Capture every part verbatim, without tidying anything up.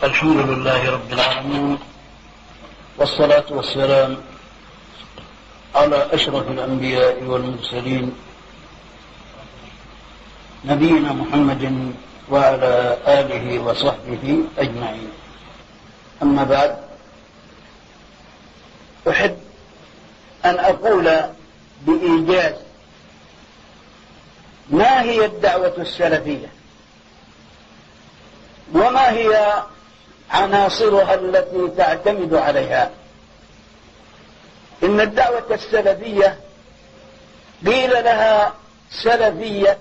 الحمد لله رب العالمين، والصلاة والسلام على أشرف الأنبياء والمرسلين نبينا محمد وعلى آله وصحبه أجمعين. أما بعد، أحب أن أقول بإيجاز ما هي الدعوة السلفية وما هي عناصرها التي تعتمد عليها. إن الدعوة السلفية قيل لها سلفية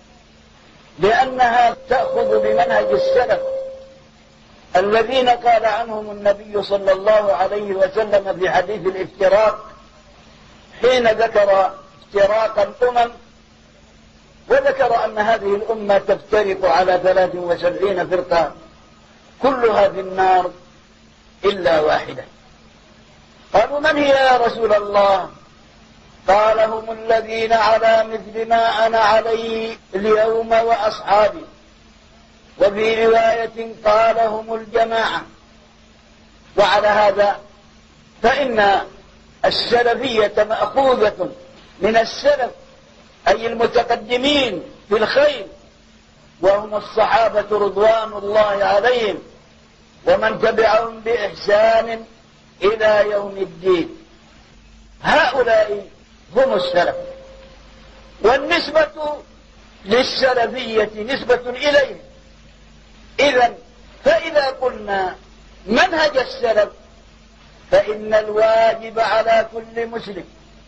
لأنها تأخذ بمنهج السلف الذين قال عنهم النبي صلى الله عليه وسلم في حديث الافتراق حين ذكر افتراق الأمم، وذكر أن هذه الأمة تفترق على ثلاث وسبعين فرقة كلها في النار إلا واحدة. قالوا: من هي يا رسول الله؟ قال: هم الذين على مثل ما أنا عليه اليوم وأصحابي. وفي رواية قال: هم الجماعة. وعلى هذا فإن السلفية مأخوذة من السلف، أي المتقدمين في الخير، وهم الصحابة رضوان الله عليهم ومن تبعهم بإحسان إلى يوم الدين. هؤلاء هم السلف، والنسبة للسلفية نسبة إليهم. إذن فإذا قلنا منهج السلف فإن الواجب على كل مسلم،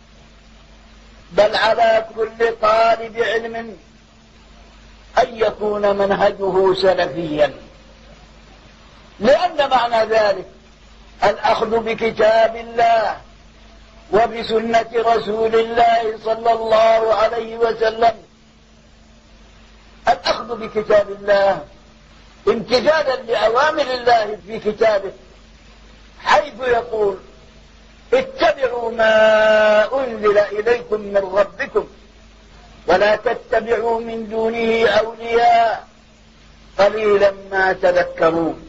بل على كل طالب علم، أن يكون منهجه سلفيا، لأن معنى ذلك الأخذ بكتاب الله وبسنة رسول الله صلى الله عليه وسلم. الأخذ بكتاب الله امتثالا لأوامر الله في كتابه، حيث يقول: اتبعوا ما أنزل إليكم من ربكم ولا تتبعوا من دونه أولياء قليلا ما تذكرون.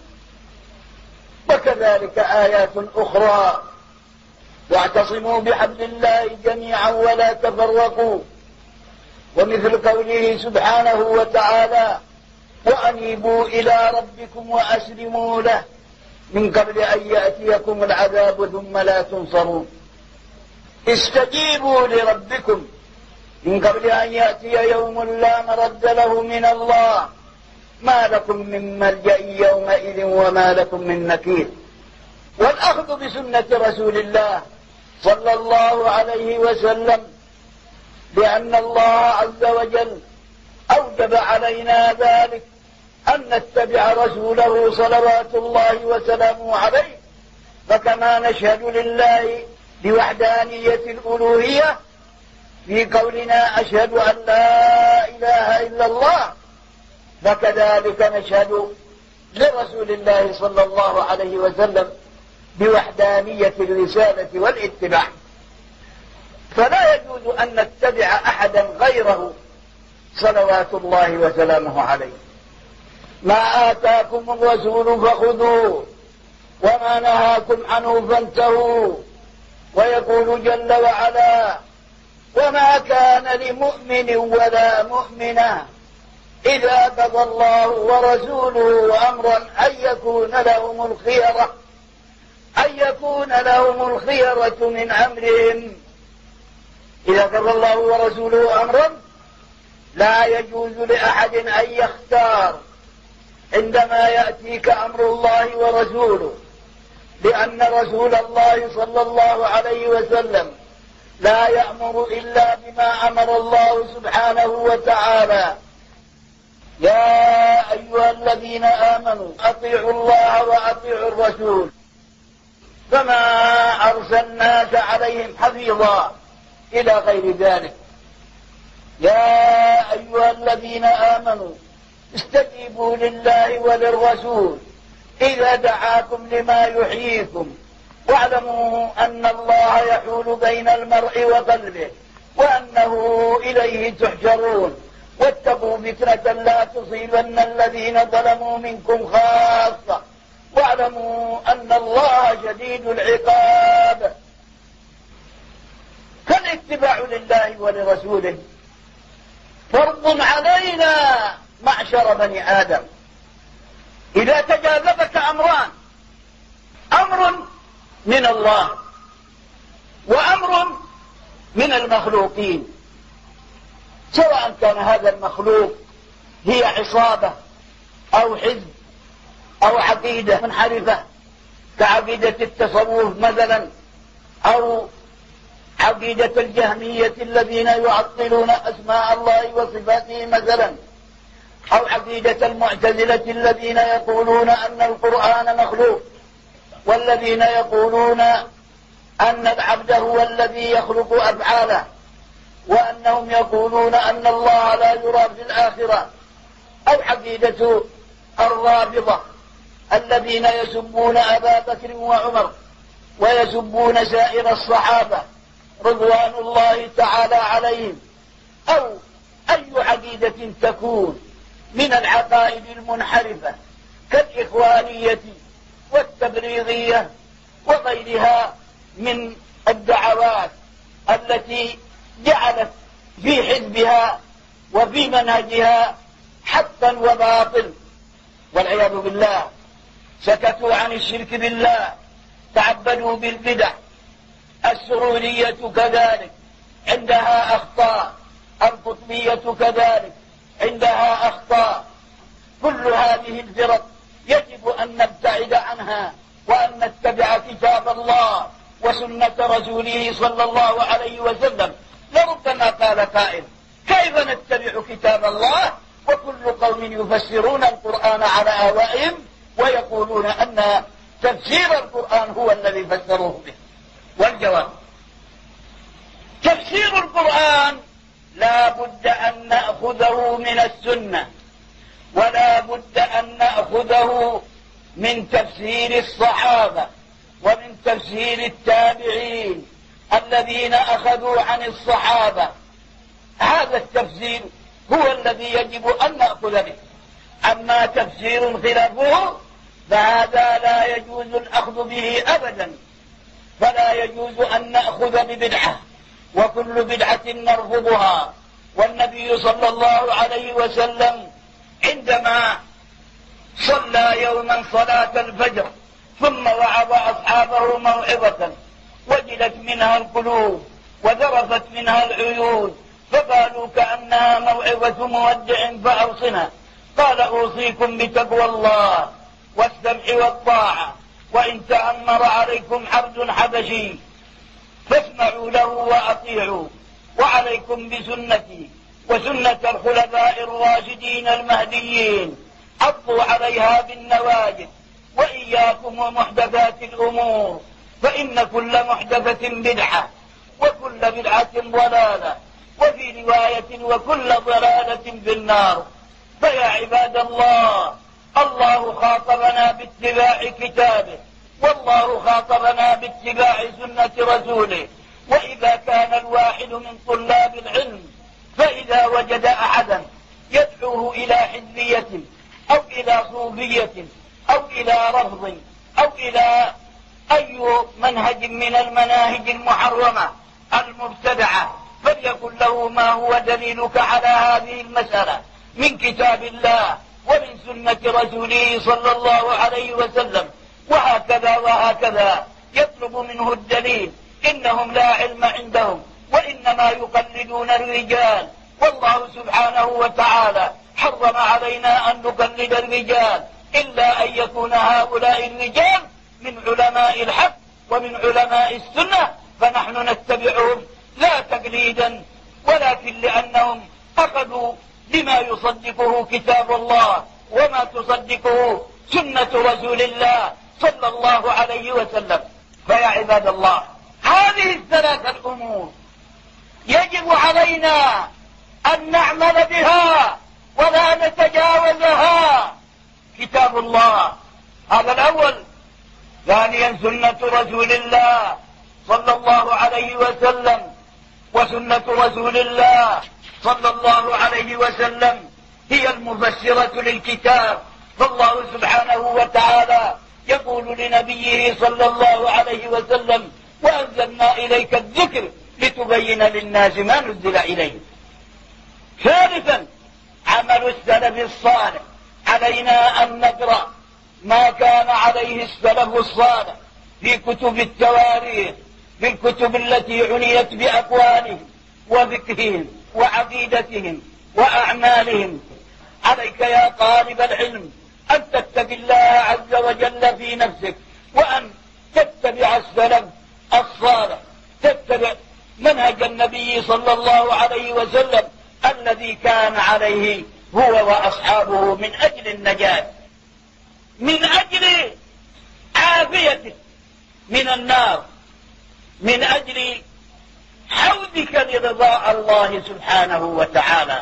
وكذلك آيات أخرى: واعتصموا بحبل الله جميعا ولا تفرقوا. ومثل قوله سبحانه وتعالى: وأنيبوا إلى ربكم وأسلموا له من قبل أن يأتيكم العذاب ثم لا تنصرون. استجيبوا لربكم من قبل أن يأتي يوم لا مرد له من الله ما لكم من ملجأ يومئذ وما لكم من نكير. والأخذ بسنة رسول الله صلى الله عليه وسلم، لأن الله عز وجل أوجب علينا ذلك، أن نتبع رسوله صلوات الله وسلامه عليه. فكما نشهد لله بوحدانية الألوهية في قولنا أشهد أن لا إله إلا الله، فكذلك نشهد لرسول الله صلى الله عليه وسلم بوحدانية الرسالة والاتباع. فلا يجوز أن نتبع أحدا غيره صلوات الله وسلامه عليه. ما آتاكم الرسول فخذوه وما نهاكم عنه فانتهوا. ويقول جل وعلا: وما كان لمؤمن ولا مؤمنة إذا قضى الله ورسوله أمرا أن يكون لهم الخيرة أن يكون لهم الخيرة من أمرهم. إذا قضى الله ورسوله أمرا لا يجوز لأحد أن يختار عندما يأتيك أمر الله ورسوله، لأن رسول الله صلى الله عليه وسلم لا يأمر إلا بما أمر الله سبحانه وتعالى: يا أيها الذين آمنوا أطيعوا الله وأطيعوا الرسول فما أرسلناك عليهم حفيظا، إلى غير ذلك. يا أيها الذين آمنوا استجيبوا لله وللرسول إذا دعاكم لما يحييكم واعلموا أن الله يحول بين المرء وقلبه وأنه إليه تحشرون. واتقوا فتنة لا تصيبن الذين ظلموا منكم خاصة واعلموا أن الله شديد العقاب. فالاتباع لله ولرسوله فرض علينا معشر بني آدم. إذا تجاذبك أمران، أمر من الله وأمر من المخلوقين، سواء كان هذا المخلوق هي عصابة أو حزب أو عقيدة منحرفة كعقيدة التصوف مثلا، أو عقيدة الجهمية الذين يعطلون أسماء الله وصفاته مثلا، أو عقيدة المعتزلة الذين يقولون أن القرآن مخلوق، والذين يقولون أن العبد هو الذي يخلق أفعاله، وأنهم يقولون أن الله لا يرى في الآخرة، أو عقيدة الرافضة الذين يسبون أبا بكر وعمر ويسبون سائر الصحابة رضوان الله تعالى عليهم، أو أي عقيدة تكون من العقائد المنحرفة كالإخوانية والتبريغية وغيرها من الدعوات التي جعلت في حزبها وفي منهجها حقا وباطل والعياذ بالله. سكتوا عن الشرك بالله، تعبدوا بالبدع. السرورية كذلك عندها أخطاء، القطبية كذلك عندها أخطاء. كل هذه الفرق يجب أن نبتعد عنها وأن نتبع كتاب الله وسنة رسوله صلى الله عليه وسلم. لربما قال قائل: كيف نتبع كتاب الله وكل قوم يفسرون القرآن على أهوائهم ويقولون أن تفسير القرآن هو الذي فسروه به؟ والجواب: تفسير القرآن لا بد أن نأخذه من السنة، ولا بد أن نأخذه من تفسير الصحابة ومن تفسير التابعين الذين أخذوا عن الصحابة. هذا التفسير هو الذي يجب أن نأخذ به. أما تفسير خلافه فهذا لا يجوز الأخذ به أبدا، فلا يجوز أن نأخذ ببدعة، وكل بدعة نرفضها. والنبي صلى الله عليه وسلم عندما صلى يوما صلاة الفجر ثم وعظ أصحابه موعظة وجلت منها القلوب وذرفت منها العيون، فقالوا كأنها موعظة مودع فأوصنا. قال: أوصيكم بتقوى الله والسمع والطاعة، وإن تأمر عليكم عبد حبشي فاسمعوا له وأطيعوا، وعليكم بسنتي وسنة الخلفاء الراشدين المهديين، عضوا عليها بالنواجذ، وإياكم ومحدثات الأمور، فإن كل محدثة بدعة وكل بدعة ضلالة، وفي رواية وكل ضلالة في النار. فيا عباد الله، الله خاطبنا باتباع كتابه، والله خاطبنا باتباع سنة رسوله. وإذا كان الواحد من طلاب العلم فإذا وجد أحدا يدعوه إلى حزبية أو إلى صوفية أو إلى رفض أو إلى أي منهج من المناهج المحرمة المبتدعة، فليقل له: ما هو دليلك على هذه المسألة من كتاب الله ومن سنة رسوله صلى الله عليه وسلم؟ وهكذا وهكذا يطلب منه الدليل. إنهم لا علم عندهم وإنما يقلدون الرجال، والله سبحانه وتعالى حرم علينا أن نقلد الرجال إلا أن يكون هؤلاء الرجال من علماء الحق ومن علماء السنة، فنحن نتبعهم لا تقليدا ولكن لأنهم أخذوا بما يصدقه كتاب الله وما تصدقه سنة رسول الله صلى الله عليه وسلم. فيا عباد الله، هذه الثلاثة الأمور يجب علينا أن نعمل بها ولا نتجاوزها. كتاب الله هذا الأول، ثانيا سنة رسول الله صلى الله عليه وسلم، وسنة رسول الله صلى الله عليه وسلم هي المفسرة للكتاب. فالله سبحانه وتعالى يقول لنبيه صلى الله عليه وسلم: وأنزلنا إليك الذكر لتبين للناس ما نزل إليه. ثالثا عمل السلف الصالح. علينا أن نقرأ ما كان عليه السلف الصالح في كتب التواريخ، في الكتب التي عنيت بأقوالهم وفقههم وعقيدتهم وأعمالهم. عليك يا طالب العلم أن تتق الله عز وجل في نفسك، وأن تتبع السلف الصالح، تتبع منهج النبي صلى الله عليه وسلم الذي كان عليه هو وأصحابه من أجل النجاة، من أجل عافيتك من النار، من أجل حوزك لرضاء الله سبحانه وتعالى،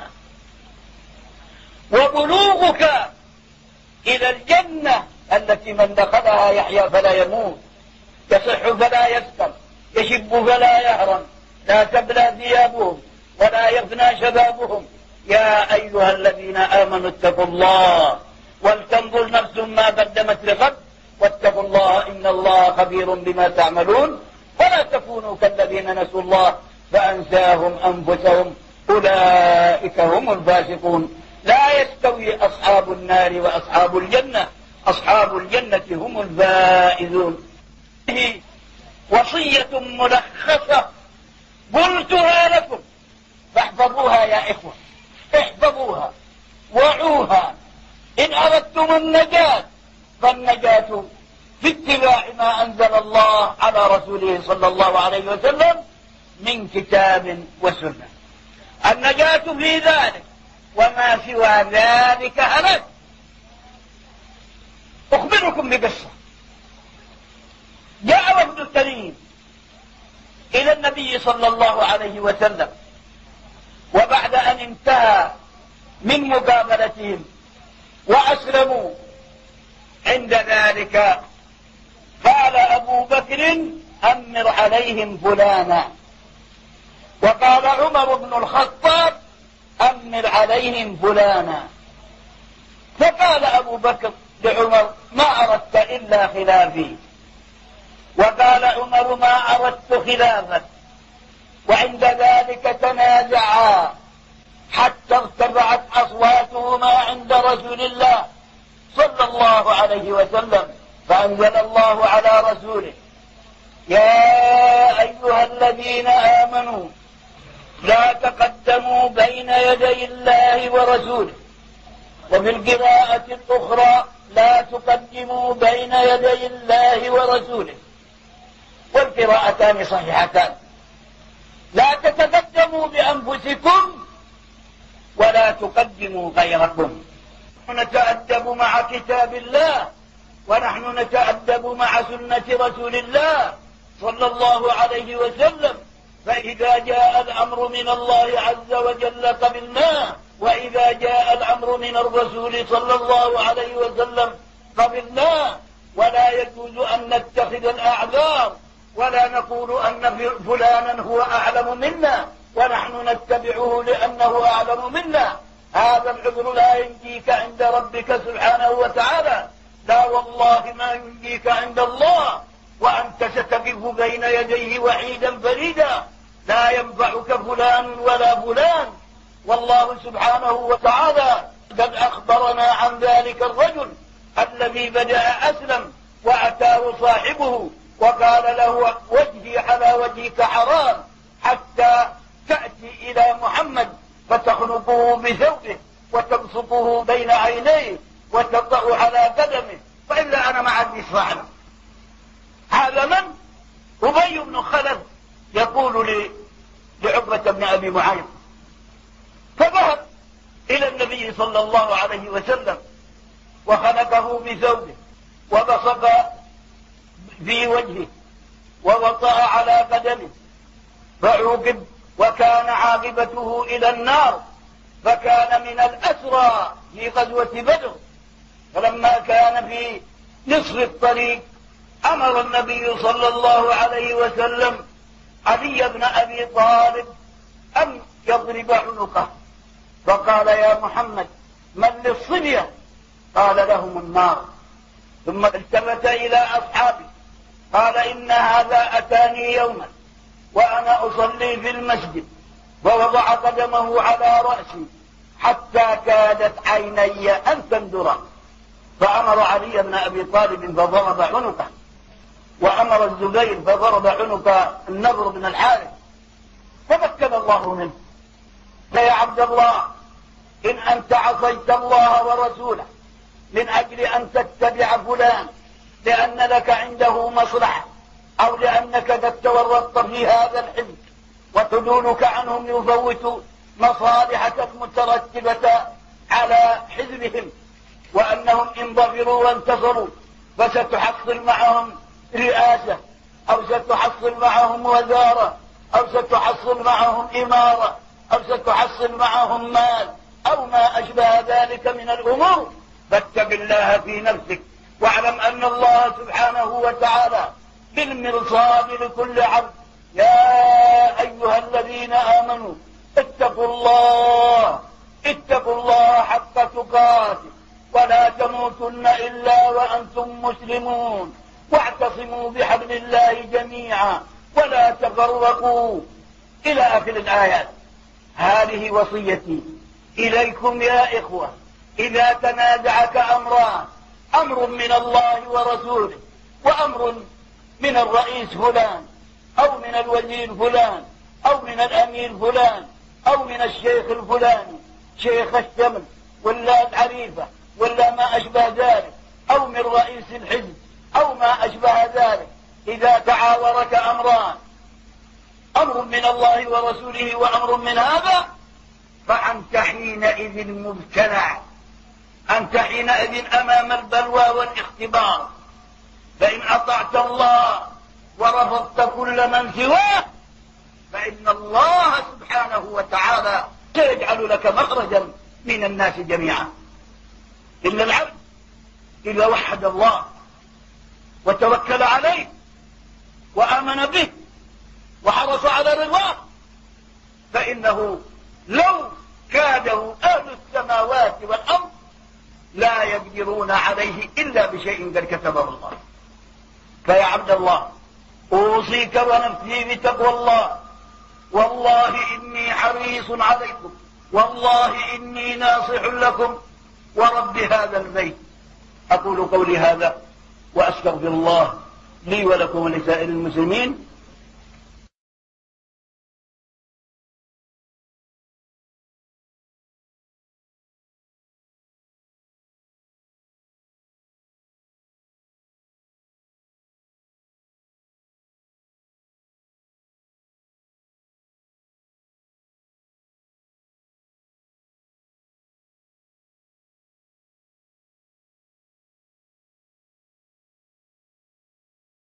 وبلوغك إلى الجنة التي من دخلها يحيا فلا يموت، يصح فلا يسقم، يشب فلا يهرم، لا تبلى ثيابهم ولا يفنى شبابهم. يا أيها الذين آمنوا اتقوا الله ولتنظر نفس ما قدمت لغد واتقوا الله إن الله خبير بما تعملون. ولا تكونوا كالذين نسوا الله فأنساهم أنفسهم أولئك هم الفاسقون. لا يستوي أصحاب النار وأصحاب الجنة، أصحاب الجنة هم الفائزون. وصية ملخصة قلتها لكم فاحفظوها يا إخوة، احفظوها وعوها. إن أردتم النجاة فالنجاة في اتباع ما أنزل الله على رسوله صلى الله عليه وسلم من كتاب وسنة. النجاة في ذلك، وما سوى ذلك هلك. أخبركم بقصة. جاء وفد كريم إلى النبي صلى الله عليه وسلم، وبعد أن انتهى من مقابلتهم وأسلموا، عند ذلك قال أبو بكر: أمر عليهم فلانا. وقال عمر بن الخطاب: أمر عليهم فلانا. فقال أبو بكر لعمر: ما أردت إلا خلافي. وقال عمر: ما أردت خلافك. وعند ذلك تنازعا حتى ارتفعت أصواتهما عند رسول الله صلى الله عليه وسلم، فأنزل الله على رسوله: يا أيها الذين آمنوا لا تقدموا بين يدي الله ورسوله. وفي القراءة الأخرى: لا تقدموا بين يدي الله ورسوله. والقراءتان صحيحتان. لا تتقدموا بأنفسكم ولا تقدموا غيركم. نتأدب مع كتاب الله، ونحن نتأدب مع سنة رسول الله صلى الله عليه وسلم. فإذا جاء الأمر من الله عز وجل قبلناه، وإذا جاء الأمر من الرسول صلى الله عليه وسلم قبلناه. ولا يجوز أن نتخذ الأعذار ولا نقول أن فلانا هو أعلم منا ونحن نتبعه لأنه أعلم منا. هذا العذر لا ينجيك عند ربك سبحانه وتعالى. لا والله ما ينجيك عند الله، وأنت ستقف بين يديه وحيدا فريدا، لا ينفعك فلان ولا فلان. والله سبحانه وتعالى قد أخبرنا عن ذلك الرجل الذي بدأ أسلم وأتاه صاحبه وقال له: وجهي على وجهك حرام حتى تأتي إلى محمد فتخنقه بثوبه وتبسطه بين عينيه وتطأ على قدمه، فإلا أنا ما عندي فعله. هذا من؟ أبي بن خلف يقول لعقبة بن أبي معيط. فذهب إلى النبي صلى الله عليه وسلم وخنقه بثوبه وبصق في وجهه ووطأ على قدمه فعوقب، وكان عاقبته إلى النار، فكان من الأسرى في غزوة بدر. فلما كان في نصف الطريق أمر النبي صلى الله عليه وسلم علي بن أبي طالب أن يضرب عنقه، فقال: يا محمد من للصبية؟ قال: لهم النار. ثم التفت إلى أصحابه قال إن هذا أتاني يوما وأنا أصلي في المسجد ووضع قدمه على رأسي حتى كادت عيني أن تندرا، فأمر علي بن أبي طالب فضرب عنقه، وأمر الزبير فضرب عنق النضر بن الحارث، فمكن الله منه. فيا عبد الله، إن أنت عصيت الله ورسوله من أجل أن تتبع فلان لأن لك عنده مصلحة أو لأنك قد تورطت في هذا الحزب وحدودك عنهم يفوت مصالحك المترتبة على حزبهم، وأنهم إن ظفروا وانتصروا فستحصل معهم رئاسة أو ستحصل معهم وزارة أو ستحصل معهم إمارة أو ستحصل معهم مال أو ما أشبه ذلك من الأمور، فاتق الله في نفسك واعلم أن الله سبحانه وتعالى بالمرصاد لكل عبد. يا أيها الذين آمنوا اتقوا الله اتقوا الله حق تقاته ولا تموتن إلا وأنتم مسلمون واعتصموا بحبل الله جميعا ولا تفرقوا إلى آخر الآيات. هذه وصيتي إليكم يا إخوة. إذا تنازعك أمران، أمر من الله ورسوله وأمر من الرئيس فلان أو من الوزير فلان أو من الأمير فلان أو من الشيخ الفلاني شيخ الشمل ولا العريفة ولا ما أشبه ذلك أو من رئيس الحزب أو ما أشبه ذلك، إذا تعاورك أمران، أمر من الله ورسوله وأمر من هذا، فأنت حينئذ مبتلع، أنت حينئذ أمام البلوى والاختبار. فإن أطعت الله ورفضت كل من سواه فإن الله سبحانه وتعالى سيجعل لك مخرجا من الناس جميعا. إن العبد إذا وحد الله وتوكل عليه وآمن به وحرص على رضاه فإنه لو كاده أهل السماوات والأرض لا يقدرون عليه إلا بشيء قد كتبه الله. فيا عبد الله، أوصيك ونفسي بتقوى الله. والله إني حريص عليكم، والله إني ناصح لكم ورب هذا البيت. أقول قولي هذا وأستغفر الله لي ولكم ولسائر المسلمين